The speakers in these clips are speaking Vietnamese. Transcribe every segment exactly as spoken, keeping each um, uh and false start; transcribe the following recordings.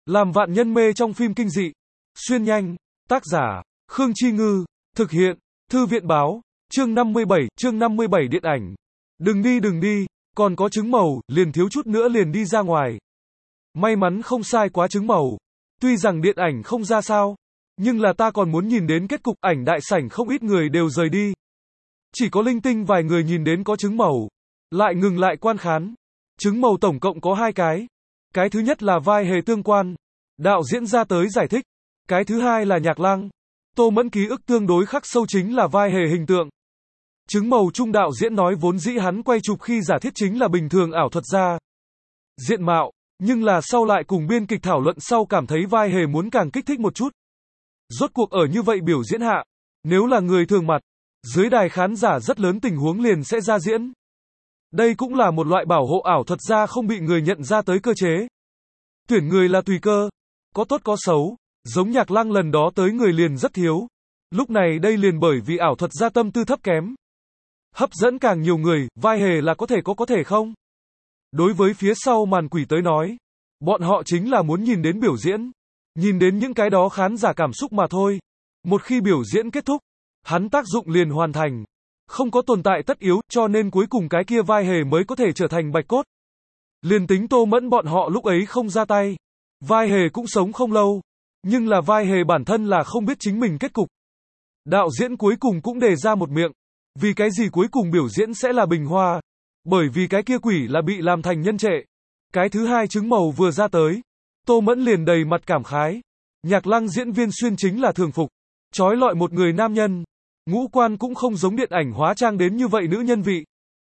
Làm vạn nhân mê trong phim kinh dị. Xuyên nhanh. Tác giả, Khương Chi Ngư. Thực hiện, Thư viện báo. Chương năm mươi bảy, chương năm mươi bảy điện ảnh. Đừng đi đừng đi, còn có trứng màu, liền thiếu chút nữa liền đi ra ngoài. May mắn không sai quá trứng màu. Tuy rằng điện ảnh không ra sao, nhưng là ta còn muốn nhìn đến kết cục. Ảnh đại sảnh không ít người đều rời đi. Chỉ có linh tinh vài người nhìn đến có trứng màu, lại ngừng lại quan khán. Trứng màu tổng cộng có hai cái. Cái thứ nhất là vai hề tương quan. Đạo diễn ra tới giải thích. Cái thứ hai là Nhạc Lăng. Tô Mẫn ký ức tương đối khắc sâu chính là vai hề hình tượng. Trứng màu chung đạo diễn nói vốn dĩ hắn quay chụp khi giả thiết chính là bình thường ảo thuật ra diện mạo, nhưng là sau lại cùng biên kịch thảo luận sau cảm thấy vai hề muốn càng kích thích một chút. Rốt cuộc ở như vậy biểu diễn hạ, nếu là người thường mặt, dưới đài khán giả rất lớn tình huống liền sẽ ra diễn. Đây cũng là một loại bảo hộ ảo thuật ra không bị người nhận ra tới cơ chế. Tuyển người là tùy cơ, có tốt có xấu, giống Nhạc Lăng lần đó tới người liền rất thiếu. Lúc này đây liền bởi vì ảo thuật ra tâm tư thấp kém. Hấp dẫn càng nhiều người, vai hề là có thể có có thể không. Đối với phía sau màn quỷ tới nói, bọn họ chính là muốn nhìn đến biểu diễn, nhìn đến những cái đó khán giả cảm xúc mà thôi. Một khi biểu diễn kết thúc, hắn tác dụng liền hoàn thành, không có tồn tại tất yếu, cho nên cuối cùng cái kia vai hề mới có thể trở thành bạch cốt. Liền tính Tô Mẫn bọn họ lúc ấy không ra tay, vai hề cũng sống không lâu, nhưng là vai hề bản thân là không biết chính mình kết cục. Đạo diễn cuối cùng cũng đề ra một miệng, vì cái gì cuối cùng biểu diễn sẽ là bình hoa, bởi vì cái kia quỷ là bị làm thành nhân trệ. Cái thứ hai trứng màu vừa ra tới, Tô Mẫn liền đầy mặt cảm khái. Nhạc Lăng diễn viên xuyên chính là thường phục, trói lọi một người nam nhân, ngũ quan cũng không giống điện ảnh hóa trang đến như vậy nữ nhân vị.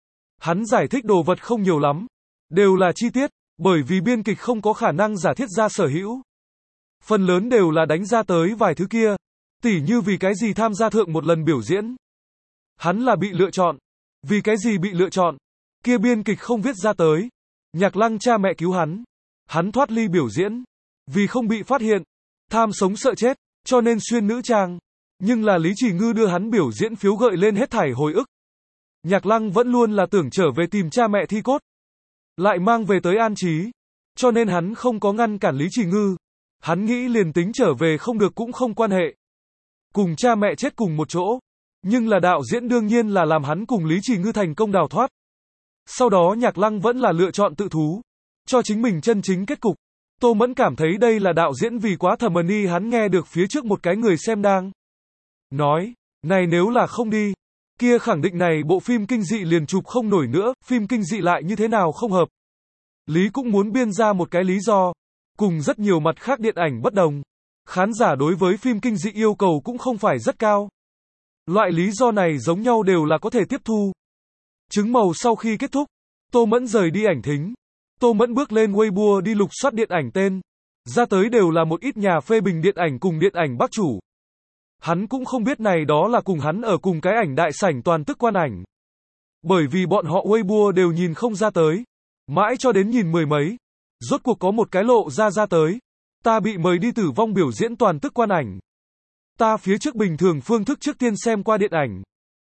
Hắn giải thích đồ vật không nhiều lắm, đều là chi tiết, bởi vì biên kịch không có khả năng giả thiết ra sở hữu. Phần lớn đều là đánh ra tới vài thứ kia, tỉ như vì cái gì tham gia thượng một lần biểu diễn. Hắn là bị lựa chọn, vì cái gì bị lựa chọn, kia biên kịch không viết ra tới. Nhạc Lăng cha mẹ cứu hắn, hắn thoát ly biểu diễn, vì không bị phát hiện, tham sống sợ chết, cho nên xuyên nữ trang. Nhưng là Lý Chỉ Ngư đưa hắn biểu diễn phiếu gợi lên hết thảy hồi ức. Nhạc Lăng vẫn luôn là tưởng trở về tìm cha mẹ thi cốt, lại mang về tới an trí, cho nên hắn không có ngăn cản Lý Chỉ Ngư. Hắn nghĩ liền tính trở về không được cũng không quan hệ, cùng cha mẹ chết cùng một chỗ. Nhưng là đạo diễn đương nhiên là làm hắn cùng Lý Chỉ Ngư thành công đào thoát. Sau đó Nhạc Lăng vẫn là lựa chọn tự thú, cho chính mình chân chính kết cục. Tô Mẫn cảm thấy đây là đạo diễn vì quá thầm ni. Hắn nghe được phía trước một cái người xem đang nói, này nếu là không đi, kia khẳng định này bộ phim kinh dị liền chụp không nổi nữa, phim kinh dị lại như thế nào không hợp. Lý cũng muốn biên ra một cái lý do, cùng rất nhiều mặt khác điện ảnh bất đồng. Khán giả đối với phim kinh dị yêu cầu cũng không phải rất cao. Loại lý do này giống nhau đều là có thể tiếp thu. Trứng màu sau khi kết thúc, Tô Mẫn rời đi ảnh thính. Tô Mẫn bước lên Weibo đi lục soát điện ảnh tên. Ra tới đều là một ít nhà phê bình điện ảnh cùng điện ảnh bác chủ. Hắn cũng không biết này đó là cùng hắn ở cùng cái ảnh đại sảnh toàn tức quan ảnh. Bởi vì bọn họ Weibo đều nhìn không ra tới. Mãi cho đến nhìn mười mấy. Rốt cuộc có một cái lộ ra ra tới. Ta bị mời đi tử vong biểu diễn toàn tức quan ảnh. Ta phía trước bình thường phương thức trước tiên xem qua điện ảnh.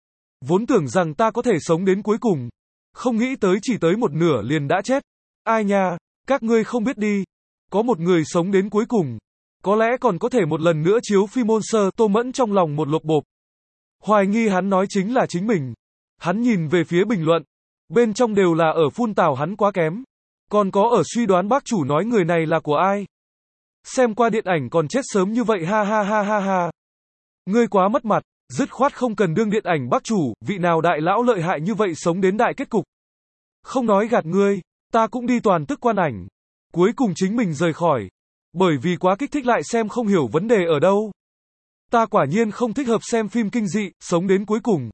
Vốn tưởng rằng ta có thể sống đến cuối cùng. Không nghĩ tới chỉ tới một nửa liền đã chết. Ai nha, các ngươi không biết đi. Có một người sống đến cuối cùng. Có lẽ còn có thể một lần nữa chiếu phim Monster. Tô Mẫn trong lòng một lột bộp. Hoài nghi hắn nói chính là chính mình. Hắn nhìn về phía bình luận. Bên trong đều là ở phun tào hắn quá kém. Còn có ở suy đoán bác chủ nói người này là của ai. Xem qua điện ảnh còn chết sớm như vậy ha ha ha ha ha. Ngươi quá mất mặt, dứt khoát không cần đương điện ảnh bác chủ, vị nào đại lão lợi hại như vậy sống đến đại kết cục. Không nói gạt ngươi, ta cũng đi toàn tức quan ảnh. Cuối cùng chính mình rời khỏi. Bởi vì quá kích thích lại xem không hiểu vấn đề ở đâu. Ta quả nhiên không thích hợp xem phim kinh dị, sống đến cuối cùng.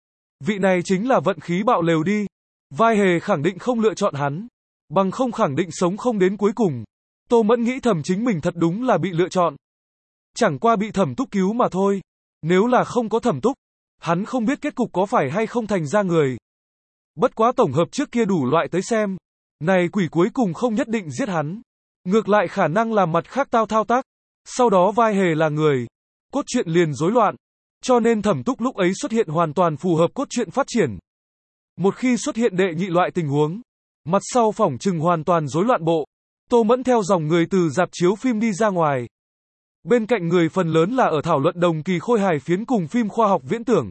Vị này chính là vận khí bạo lều đi. Vai hề khẳng định không lựa chọn hắn. Bằng không khẳng định sống không đến cuối cùng. Tô Mẫn nghĩ thầm chính mình thật đúng là bị lựa chọn. Chẳng qua bị Thẩm Túc cứu mà thôi. Nếu là không có Thẩm Túc, hắn không biết kết cục có phải hay không thành ra người. Bất quá tổng hợp trước kia đủ loại tới xem. Này quỷ cuối cùng không nhất định giết hắn. Ngược lại khả năng làm mặt khác tao thao tác. Sau đó vai hề là người. Cốt truyện liền rối loạn. Cho nên Thẩm Túc lúc ấy xuất hiện hoàn toàn phù hợp cốt truyện phát triển. Một khi xuất hiện đệ nhị loại tình huống, mặt sau phỏng chừng hoàn toàn rối loạn bộ. Tô Mẫn theo dòng người từ rạp chiếu phim đi ra ngoài. Bên cạnh người phần lớn là ở thảo luận đồng kỳ khôi hài phiến cùng phim khoa học viễn tưởng.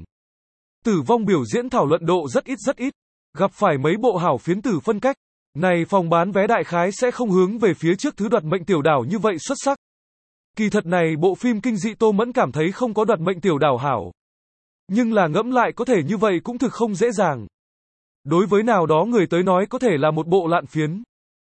Tử vong biểu diễn thảo luận độ rất ít rất ít. Gặp phải mấy bộ hảo phiến tử phân cách. Này phòng bán vé đại khái sẽ không hướng về phía trước thứ đoạt mệnh tiểu đảo như vậy xuất sắc. Kỳ thật này bộ phim kinh dị Tô Mẫn cảm thấy không có đoạt mệnh tiểu đảo hảo. Nhưng là ngẫm lại có thể như vậy cũng thực không dễ dàng. Đối với nào đó người tới nói có thể là một bộ lạn phiến.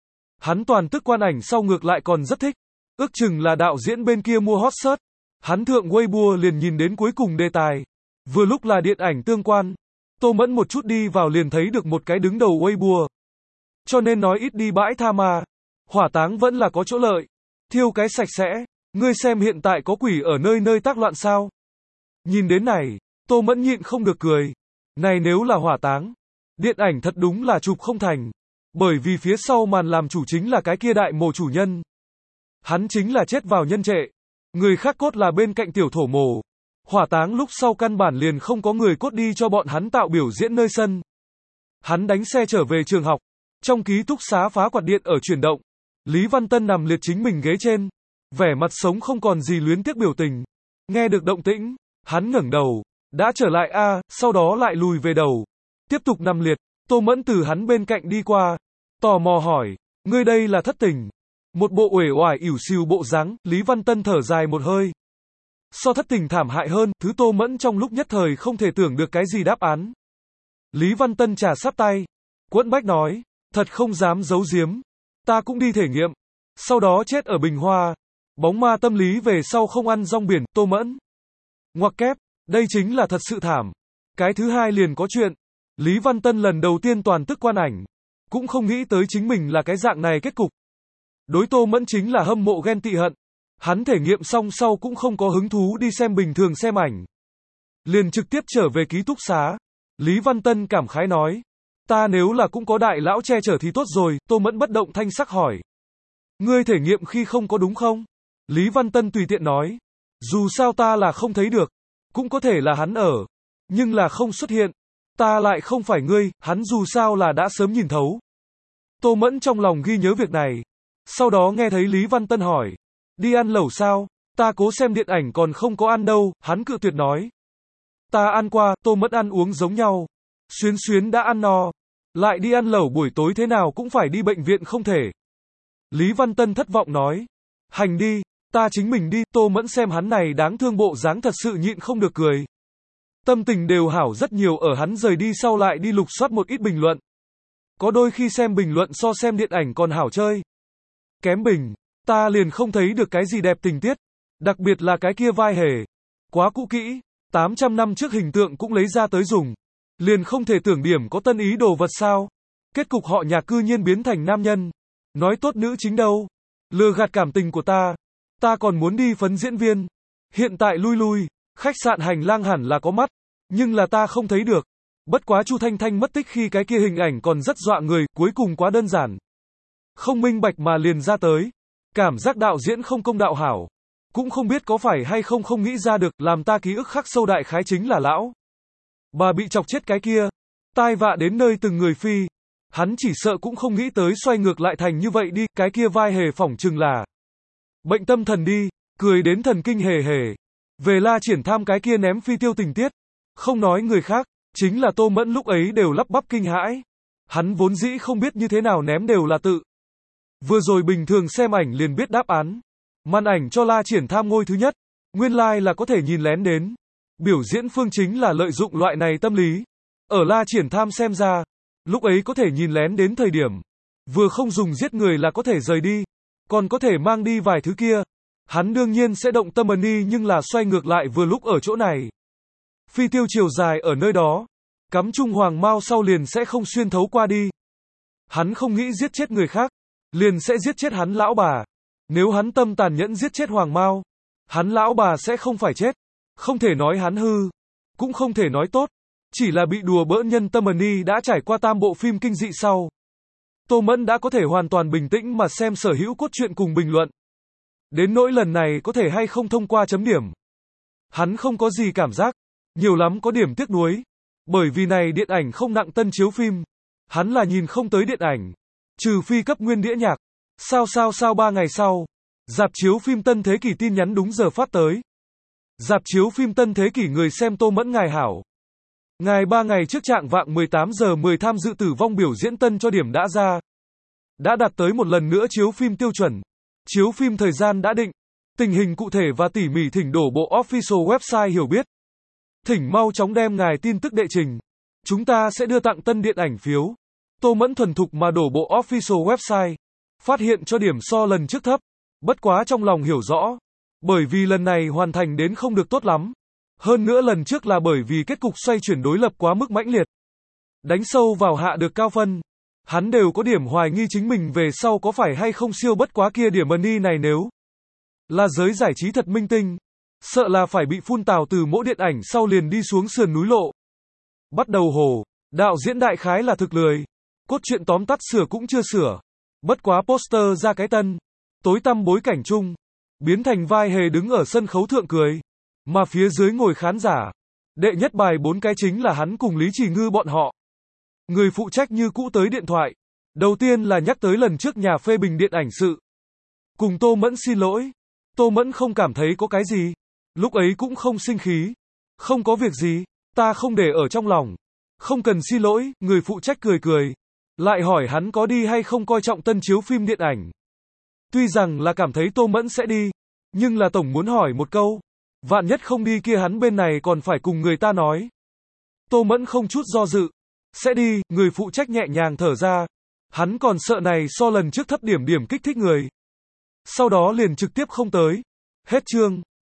Hắn toàn tức quan ảnh sau ngược lại còn rất thích. Ước chừng là đạo diễn bên kia mua hot search. Hắn thượng Weibo liền nhìn đến cuối cùng đề tài. Vừa lúc là điện ảnh tương quan. Tô Mẫn một chút đi vào liền thấy được một cái đứng đầu Weibo. Cho nên nói ít đi bãi tha ma. Hỏa táng vẫn là có chỗ lợi. Thiêu cái sạch sẽ. Ngươi xem hiện tại có quỷ ở nơi nơi tác loạn sao? Nhìn đến này, Tô Mẫn nhịn không được cười. Này nếu là hỏa táng, điện ảnh thật đúng là chụp không thành. Bởi vì phía sau màn làm chủ chính là cái kia đại mồ chủ nhân. Hắn chính là chết vào nhân trệ. Người khác cốt là bên cạnh tiểu thổ mồ. Hỏa táng lúc sau căn bản liền không có người cốt đi cho bọn hắn tạo biểu diễn nơi sân. Hắn đánh xe trở về trường học. Trong ký túc xá phá quạt điện ở chuyển động. Lý Văn Tân nằm liệt chính mình ghế trên. Vẻ mặt sống không còn gì luyến tiếc biểu tình. Nghe được động tĩnh, hắn ngẩng đầu. Đã trở lại a, sau đó lại lùi về đầu. Tiếp tục nằm liệt. Tô Mẫn từ hắn bên cạnh đi qua. Tò mò hỏi. Ngươi đây là thất tình. Một bộ uể oải ỉu xìu bộ dáng. Lý Văn Tân thở dài một hơi. So thất tình thảm hại hơn. Thứ Tô Mẫn trong lúc nhất thời không thể tưởng được cái gì đáp án. Lý Văn Tân trà sát tay. Quẫn bách nói. Thật không dám giấu giếm. Ta cũng đi thể nghiệm. Sau đó chết ở Bình Hoa. Bóng ma tâm lý về sau không ăn rong biển. Tô Mẫn. Ngoặc kép. Đây chính là thật sự thảm. Cái thứ hai liền có chuyện. Lý Văn Tân lần đầu tiên toàn tức quan ảnh. Cũng không nghĩ tới chính mình là cái dạng này kết cục. Đối Tô Mẫn chính là hâm mộ ghen tị hận. Hắn thể nghiệm xong sau cũng không có hứng thú đi xem bình thường xem ảnh. Liền trực tiếp trở về ký túc xá. Lý Văn Tân cảm khái nói. Ta nếu là cũng có đại lão che chở thì tốt rồi. Tô Mẫn bất động thanh sắc hỏi. Ngươi thể nghiệm khi không có đúng không? Lý Văn Tân tùy tiện nói. Dù sao ta là không thấy được. Cũng có thể là hắn ở. Nhưng là không xuất hiện. Ta lại không phải ngươi, hắn dù sao là đã sớm nhìn thấu. Tô Mẫn trong lòng ghi nhớ việc này. Sau đó nghe thấy Lý Văn Tân hỏi. Đi ăn lẩu sao? Ta cố xem điện ảnh còn không có ăn đâu, hắn cự tuyệt nói. Ta ăn qua, Tô Mẫn ăn uống giống nhau. Xuyến xuyến đã ăn no. Lại đi ăn lẩu buổi tối thế nào cũng phải đi bệnh viện không thể. Lý Văn Tân thất vọng nói. Hành đi, ta chính mình đi. Tô Mẫn xem hắn này đáng thương bộ dáng thật sự nhịn không được cười. Tâm tình đều hảo rất nhiều ở hắn rời đi sau lại đi lục soát một ít bình luận. Có đôi khi xem bình luận so xem điện ảnh còn hảo chơi. Kém bình, ta liền không thấy được cái gì đẹp tình tiết. Đặc biệt là cái kia vai hề. Quá cũ kỹ, tám trăm năm trước hình tượng cũng lấy ra tới dùng. Liền không thể tưởng điểm có tân ý đồ vật sao. Kết cục họ nhà cư nhiên biến thành nam nhân. Nói tốt nữ chính đâu. Lừa gạt cảm tình của ta. Ta còn muốn đi phấn diễn viên. Hiện tại lui lui. Khách sạn hành lang hẳn là có mắt. Nhưng là ta không thấy được. Bất quá Chu Thanh Thanh mất tích khi cái kia hình ảnh còn rất dọa người. Cuối cùng quá đơn giản. Không minh bạch mà liền ra tới. Cảm giác đạo diễn không công đạo hảo. Cũng không biết có phải hay không không nghĩ ra được. Làm ta ký ức khắc sâu đại khái chính là lão bà bị chọc chết cái kia. Tai vạ đến nơi từng người phi. Hắn chỉ sợ cũng không nghĩ tới xoay ngược lại thành như vậy đi. Cái kia vai hề phỏng chừng là bệnh tâm thần đi. Cười đến thần kinh hề hề. Về La Triển Tham cái kia ném phi tiêu tình tiết. Không nói người khác. Chính là Tô Mẫn lúc ấy đều lắp bắp kinh hãi. Hắn vốn dĩ không biết như thế nào ném đều là tự. Vừa rồi bình thường xem ảnh liền biết đáp án. Màn ảnh cho La Triển Tham ngôi thứ nhất. Nguyên lai like là có thể nhìn lén đến. Biểu diễn phương chính là lợi dụng loại này tâm lý. Ở La Triển Tham xem ra. Lúc ấy có thể nhìn lén đến thời điểm. Vừa không dùng giết người là có thể rời đi. Còn có thể mang đi vài thứ kia. Hắn đương nhiên sẽ động tâm ấn đi nhưng là xoay ngược lại vừa lúc ở chỗ này. Phi tiêu chiều dài ở nơi đó. Cắm trung hoàng mao sau liền sẽ không xuyên thấu qua đi. Hắn không nghĩ giết chết người khác. Liền sẽ giết chết hắn lão bà. Nếu hắn tâm tàn nhẫn giết chết hoàng mao. Hắn lão bà sẽ không phải chết. Không thể nói hắn hư. Cũng không thể nói tốt. Chỉ là bị đùa bỡn nhân tâm ấn đi đã trải qua tam bộ phim kinh dị sau. Tô Mẫn đã có thể hoàn toàn bình tĩnh mà xem sở hữu cốt truyện cùng bình luận. Đến nỗi lần này có thể hay không thông qua chấm điểm. Hắn không có gì cảm giác. Nhiều lắm có điểm tiếc nuối. Bởi vì này điện ảnh không nặng tân chiếu phim. Hắn là nhìn không tới điện ảnh. Trừ phi cấp nguyên đĩa nhạc. Sao sao sao ba ngày sau, rạp chiếu phim Tân Thế Kỷ tin nhắn đúng giờ phát tới. Rạp chiếu phim Tân Thế Kỷ người xem Tô Mẫn ngài hảo. Ngài ba ngày trước trạng vạng mười tám giờ mười tham dự tử vong biểu diễn tân cho điểm đã ra. Đã đạt tới một lần nữa chiếu phim tiêu chuẩn. Chiếu phim thời gian đã định. Tình hình cụ thể và tỉ mỉ thỉnh đổ bộ official website hiểu biết. Thỉnh mau chóng đem ngài tin tức đệ trình. Chúng ta sẽ đưa tặng tân điện ảnh phiếu. Tô Mẫn thuần thục mà đổ bộ official website. Phát hiện cho điểm so lần trước thấp. Bất quá trong lòng hiểu rõ. Bởi vì lần này hoàn thành đến không được tốt lắm. Hơn nữa lần trước là bởi vì kết cục xoay chuyển đối lập quá mức mãnh liệt. Đánh sâu vào hạ được cao phân. Hắn đều có điểm hoài nghi chính mình về sau có phải hay không siêu bất quá kia điểm money này nếu là giới giải trí thật minh tinh. Sợ là phải bị phun tào từ mỗi điện ảnh sau liền đi xuống sườn núi lộ. Bắt đầu hồ, đạo diễn đại khái là thực lười. Cốt truyện tóm tắt sửa cũng chưa sửa. Bất quá poster ra cái tân. Tối tăm bối cảnh chung. Biến thành vai hề đứng ở sân khấu thượng cười. Mà phía dưới ngồi khán giả. Đệ nhất bài bốn cái chính là hắn cùng Lý Chỉ Ngư bọn họ. Người phụ trách như cũ tới điện thoại. Đầu tiên là nhắc tới lần trước nhà phê bình điện ảnh sự. Cùng Tô Mẫn xin lỗi. Tô Mẫn không cảm thấy có cái gì. Lúc ấy cũng không sinh khí. Không có việc gì. Ta không để ở trong lòng. Không cần xin lỗi. Người phụ trách cười cười. Lại hỏi hắn có đi hay không coi trọng tân chiếu phim điện ảnh. Tuy rằng là cảm thấy Tô Mẫn sẽ đi. Nhưng là tổng muốn hỏi một câu. Vạn nhất không đi kia hắn bên này còn phải cùng người ta nói. Tô Mẫn không chút do dự. Sẽ đi, người phụ trách nhẹ nhàng thở ra. Hắn còn sợ này so lần trước thấp điểm điểm kích thích người. Sau đó liền trực tiếp không tới. Hết chương.